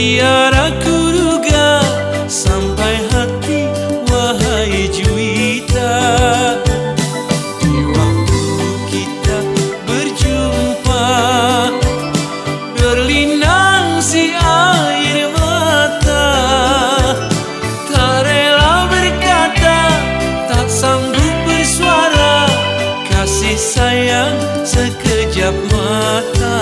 Tiada kuduga sampai hati, wahai Juwita. Di waktu kita berjumpa, berlinang si air mata. Tak rela berkata, tak sanggup bersuara, kasih sayang sekejap mata.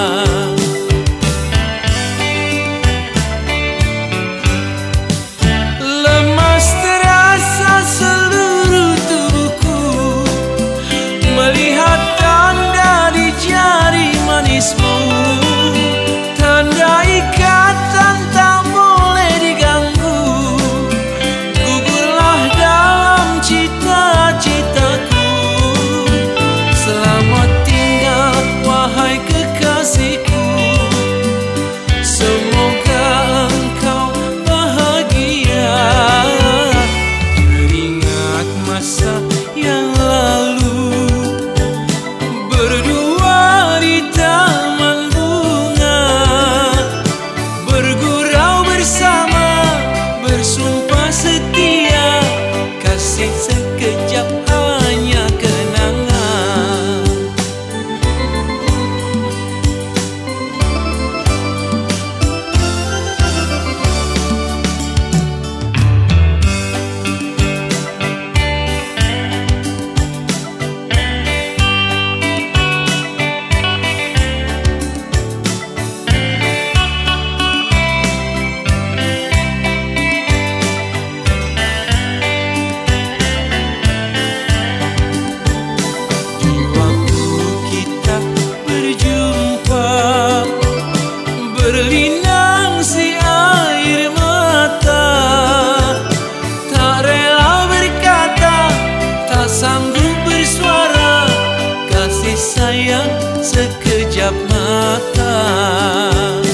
Tanda ikatan tak boleh diganggu, gugurlah dalam cita-citaku. Selamat tinggal wahai kekasihku, semoga engkau bahagia. Teringat masa yang lalu, berdua di taman bunga, bergurau bersama, bersumpah setia, kasih sekejap hanya kenangan. Berlinang si air mata, tak rela berkata, tak sanggup bersuara, kasih sayang sekejap mata.